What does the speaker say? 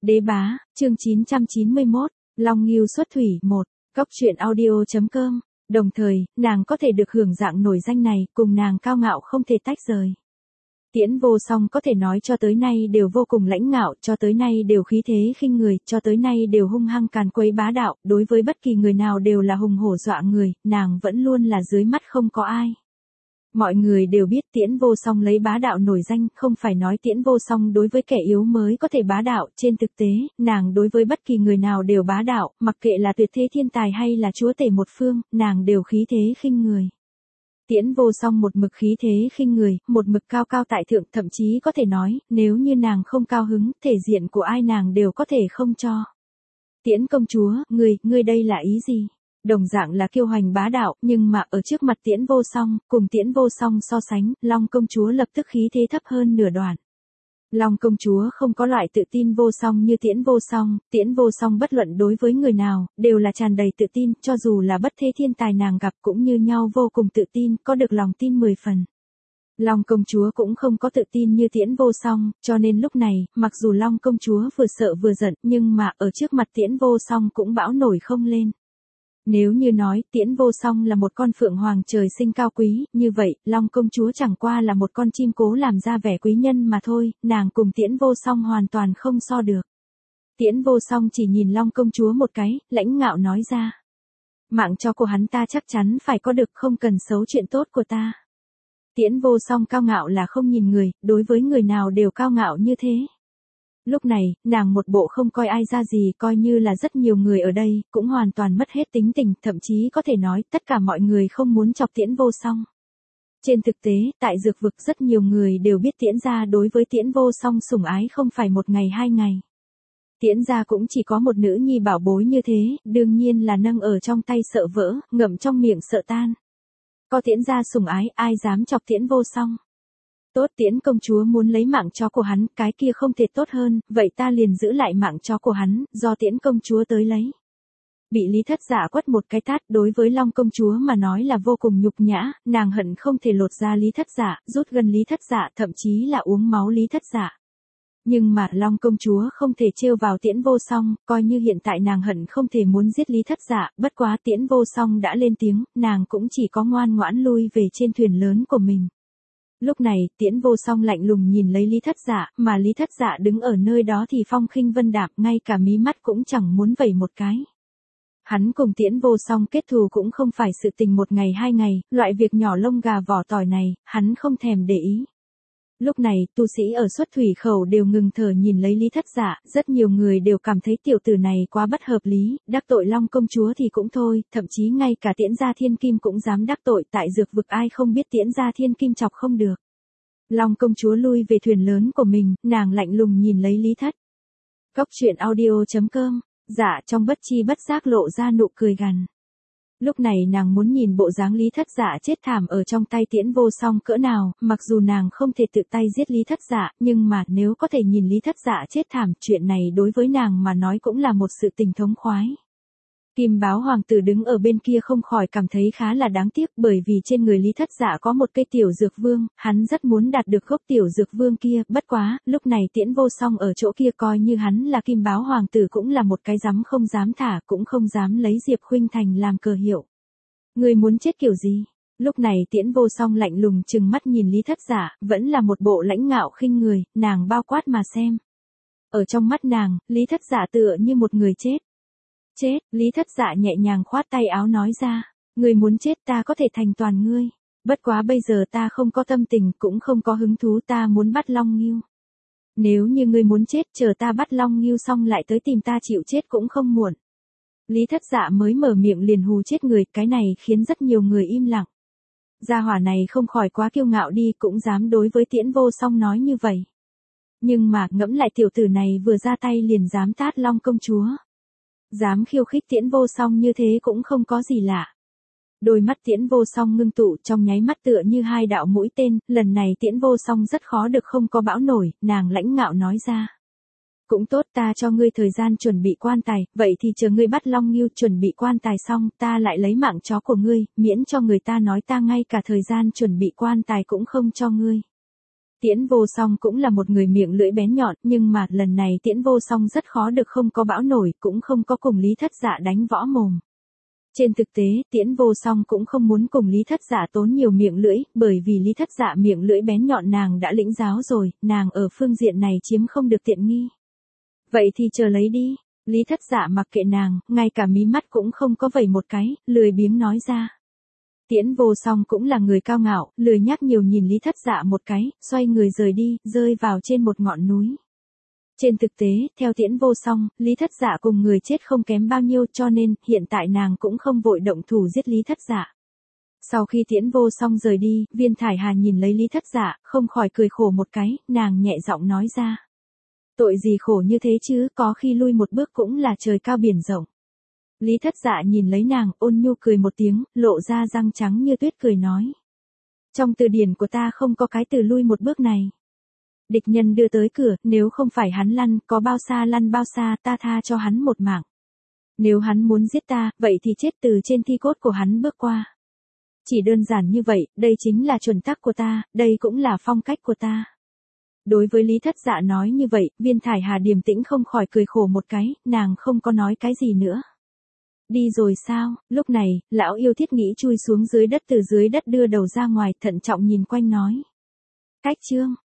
Đế bá, chương 991, Long Ngưu xuất thủy 1, Cốc truyện audio.com, đồng thời, nàng có thể được hưởng dạng nổi danh này, cùng nàng cao ngạo không thể tách rời. Tiễn Vô Song có thể nói cho tới nay đều vô cùng lãnh ngạo, cho tới nay đều khí thế khinh người, cho tới nay đều hung hăng càn quấy bá đạo, đối với bất kỳ người nào đều là hùng hổ dọa người, nàng vẫn luôn là dưới mắt không có ai. Mọi người đều biết Tiễn Vô Song lấy bá đạo nổi danh, không phải nói Tiễn Vô Song đối với kẻ yếu mới có thể bá đạo, trên thực tế, nàng đối với bất kỳ người nào đều bá đạo, mặc kệ là tuyệt thế thiên tài hay là chúa tể một phương, nàng đều khí thế khinh người. Tiễn Vô Song một mực khí thế khinh người, một mực cao cao tại thượng, thậm chí có thể nói, nếu như nàng không cao hứng, thể diện của ai nàng đều có thể không cho. Tiễn công chúa, ngươi đây là ý gì? Đồng dạng là kiêu hành bá đạo, nhưng mà ở trước mặt Tiễn Vô Song, cùng Tiễn Vô Song so sánh, Long công chúa lập tức khí thế thấp hơn nửa đoạn. Long công chúa không có loại tự tin vô song như Tiễn Vô Song bất luận đối với người nào, đều là tràn đầy tự tin, cho dù là bất thế thiên tài nàng gặp cũng như nhau vô cùng tự tin, có được lòng tin 10 phần. Long công chúa cũng không có tự tin như Tiễn Vô Song, cho nên lúc này, mặc dù Long công chúa vừa sợ vừa giận, nhưng mà ở trước mặt Tiễn Vô Song cũng bão nổi không lên. Nếu như nói Tiễn Vô Song là một con phượng hoàng trời sinh cao quý, như vậy, Long công chúa chẳng qua là một con chim cố làm ra vẻ quý nhân mà thôi, nàng cùng Tiễn Vô Song hoàn toàn không so được. Tiễn Vô Song chỉ nhìn Long công chúa một cái, lãnh ngạo nói ra. Mạng cho của hắn ta chắc chắn phải có được, không cần xấu chuyện tốt của ta. Tiễn Vô Song cao ngạo là không nhìn người, đối với người nào đều cao ngạo như thế. Lúc này, nàng một bộ không coi ai ra gì, coi như là rất nhiều người ở đây, cũng hoàn toàn mất hết tính tình, thậm chí có thể nói, tất cả mọi người không muốn chọc Tiễn Vô Song. Trên thực tế, tại dược vực rất nhiều người đều biết Tiễn gia đối với Tiễn Vô Song sủng ái không phải một ngày hai ngày. Tiễn gia cũng chỉ có một nữ nhi bảo bối như thế, đương nhiên là nâng ở trong tay sợ vỡ, ngậm trong miệng sợ tan. Có Tiễn gia sủng ái, ai dám chọc Tiễn Vô Song. Tốt, Tiễn công chúa muốn lấy mạng chó của hắn, cái kia không thể tốt hơn, vậy ta liền giữ lại mạng chó của hắn, do Tiễn công chúa tới lấy. Bị Lý Thất Dạ quất một cái tát, đối với Long công chúa mà nói là vô cùng nhục nhã, nàng hận không thể lột ra Lý Thất Dạ, rút gần Lý Thất Dạ, thậm chí là uống máu Lý Thất Dạ. Nhưng mà Long công chúa không thể trêu vào Tiễn Vô Song, coi như hiện tại nàng hận không thể muốn giết Lý Thất Dạ, bất quá Tiễn Vô Song đã lên tiếng, nàng cũng chỉ có ngoan ngoãn lui về trên thuyền lớn của mình. Lúc này, Tiễn Vô Song lạnh lùng nhìn lấy Lý Thất Dạ, mà Lý Thất Dạ đứng ở nơi đó thì phong khinh vân đạm, ngay cả mí mắt cũng chẳng muốn vẩy một cái. Hắn cùng Tiễn Vô Song kết thù cũng không phải sự tình một ngày hai ngày, loại việc nhỏ lông gà vỏ tỏi này, hắn không thèm để ý. Lúc này, tu sĩ ở xuất thủy khẩu đều ngừng thở nhìn lấy Lý Thất Dạ, rất nhiều người đều cảm thấy tiểu tử này quá bất hợp lý, đắc tội Long công chúa thì cũng thôi, thậm chí ngay cả Tiễn gia thiên kim cũng dám đắc tội, tại dược vực ai không biết Tiễn gia thiên kim chọc không được. Long công chúa lui về thuyền lớn của mình, nàng lạnh lùng nhìn lấy Lý Thất. Cốc truyện audio.com, dạ trong bất chi bất giác lộ ra nụ cười gằn. Lúc này nàng muốn nhìn bộ dáng Lý Thất Dạ chết thảm ở trong tay Tiễn Vô Song cỡ nào, mặc dù nàng không thể tự tay giết Lý Thất Dạ, nhưng mà nếu có thể nhìn Lý Thất Dạ chết thảm, chuyện này đối với nàng mà nói cũng là một sự tình thống khoái. Kim Báo hoàng tử đứng ở bên kia không khỏi cảm thấy khá là đáng tiếc, bởi vì trên người Lý Thất Dạ có một cây tiểu dược vương, hắn rất muốn đạt được gốc tiểu dược vương kia, bất quá, lúc này Tiễn Vô Song ở chỗ kia coi như hắn là Kim Báo hoàng tử cũng là một cái dám không dám thả, cũng không dám lấy Diệp Khuynh Thành làm cờ hiệu. Người muốn chết kiểu gì? Lúc này Tiễn Vô Song lạnh lùng trừng mắt nhìn Lý Thất Dạ, vẫn là một bộ lãnh ngạo khinh người, nàng bao quát mà xem. Ở trong mắt nàng, Lý Thất Dạ tựa như một người chết. Chết, Lý Thất Dạ nhẹ nhàng khoát tay áo nói ra, người muốn chết ta có thể thành toàn ngươi, bất quá bây giờ ta không có tâm tình cũng không có hứng thú, ta muốn bắt Long Ngưu. Nếu như ngươi muốn chết chờ ta bắt Long Ngưu xong lại tới tìm ta chịu chết cũng không muộn. Lý Thất Dạ mới mở miệng liền hù chết người, cái này khiến rất nhiều người im lặng. Gia hỏa này không khỏi quá kiêu ngạo đi, cũng dám đối với Tiễn Vô Song nói như vậy. Nhưng mà ngẫm lại tiểu tử này vừa ra tay liền dám tát Long công chúa. Dám khiêu khích Tiễn Vô Song như thế cũng không có gì lạ. Đôi mắt Tiễn Vô Song ngưng tụ trong nháy mắt tựa như hai đạo mũi tên, lần này Tiễn Vô Song rất khó được không có bão nổi, nàng lãnh ngạo nói ra. Cũng tốt, ta cho ngươi thời gian chuẩn bị quan tài, vậy thì chờ ngươi bắt Long Ngưu chuẩn bị quan tài xong, ta lại lấy mạng chó của ngươi, miễn cho người ta nói ta ngay cả thời gian chuẩn bị quan tài cũng không cho ngươi. Tiễn Vô Song cũng là một người miệng lưỡi bén nhọn, nhưng mà lần này Tiễn Vô Song rất khó được không có bão nổi, cũng không có cùng Lý Thất Dạ đánh võ mồm. Trên thực tế, Tiễn Vô Song cũng không muốn cùng Lý Thất Dạ tốn nhiều miệng lưỡi, bởi vì Lý Thất Dạ miệng lưỡi bén nhọn nàng đã lĩnh giáo rồi, nàng ở phương diện này chiếm không được tiện nghi. Vậy thì chờ lấy đi. Lý Thất Dạ mặc kệ nàng, ngay cả mí mắt cũng không có vẩy một cái, lười biếng nói ra. Tiễn Vô Song cũng là người cao ngạo, lười nhắc nhiều nhìn Lý Thất Dạ một cái, xoay người rời đi, rơi vào trên một ngọn núi. Trên thực tế, theo Tiễn Vô Song, Lý Thất Dạ cùng người chết không kém bao nhiêu, cho nên, hiện tại nàng cũng không vội động thủ giết Lý Thất Dạ. Sau khi Tiễn Vô Song rời đi, Viên Thải Hà nhìn lấy Lý Thất Dạ, không khỏi cười khổ một cái, nàng nhẹ giọng nói ra. Tội gì khổ như thế chứ, có khi lui một bước cũng là trời cao biển rộng. Lý Thất Dạ nhìn lấy nàng, ôn nhu cười một tiếng, lộ ra răng trắng như tuyết cười nói. Trong từ điển của ta không có cái từ lui một bước này. Địch nhân đưa tới cửa, nếu không phải hắn lăn, có bao xa lăn bao xa, ta tha cho hắn một mạng. Nếu hắn muốn giết ta, vậy thì chết từ trên thi cốt của hắn bước qua. Chỉ đơn giản như vậy, đây chính là chuẩn tắc của ta, đây cũng là phong cách của ta. Đối với Lý Thất Dạ nói như vậy, Viên Thải Hà điềm tĩnh không khỏi cười khổ một cái, nàng không có nói cái gì nữa. Đi rồi sao? Lúc này, lão yêu Thiết Nghĩ chui xuống dưới đất, từ dưới đất đưa đầu ra ngoài, thận trọng nhìn quanh nói. Cách chương.